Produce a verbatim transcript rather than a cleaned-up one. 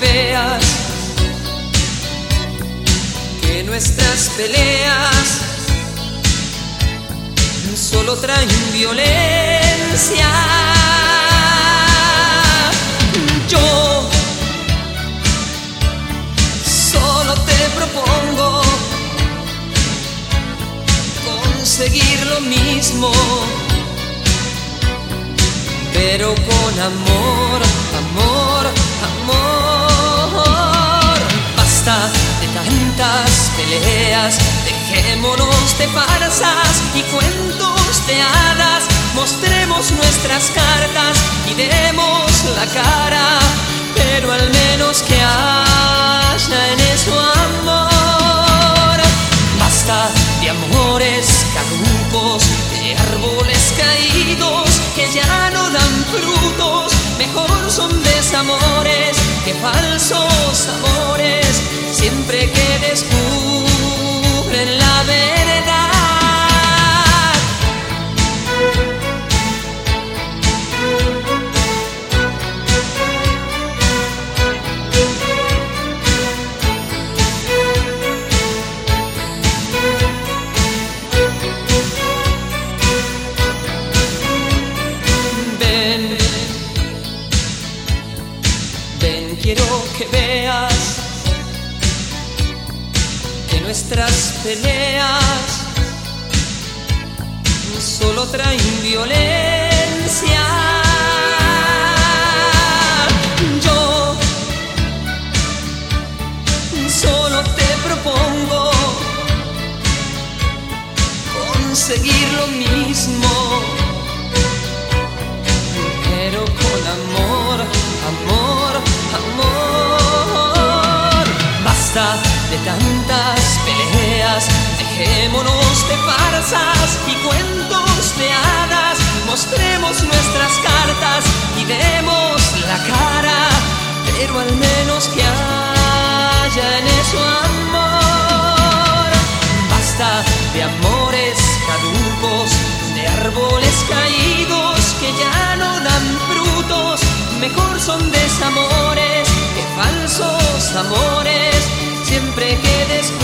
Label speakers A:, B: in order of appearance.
A: veas que nuestras peleas solo traen violencia. Yo solo te propongo conseguir lo mismo, pero con amor, amor, amor. Basta de tantas peleas, dejémonos de farsas y cuentos de hadas. Mostremos nuestras cartas y demos la cara, pero al menos que haya en eso amor. Basta de amores caducos, de árboles caídos que ya no dan frutos. Mejor son desamores que falsos amores, siempre que descubren la verdad. Quiero que veas que nuestras peleas solo traen violencia. Yo solo te propongo conseguir lo mismo, pero con amor, amor, amor. Basta de tantas peleas, dejémonos de farsas y cuentos de hadas. Mostremos nuestras cartas y demos la cara, pero al menos que haya en eso amor. Basta de amores caducos, de árboles caídos que ya no dan frutos. Mejor son desamores que falsos amores, siempre que descubren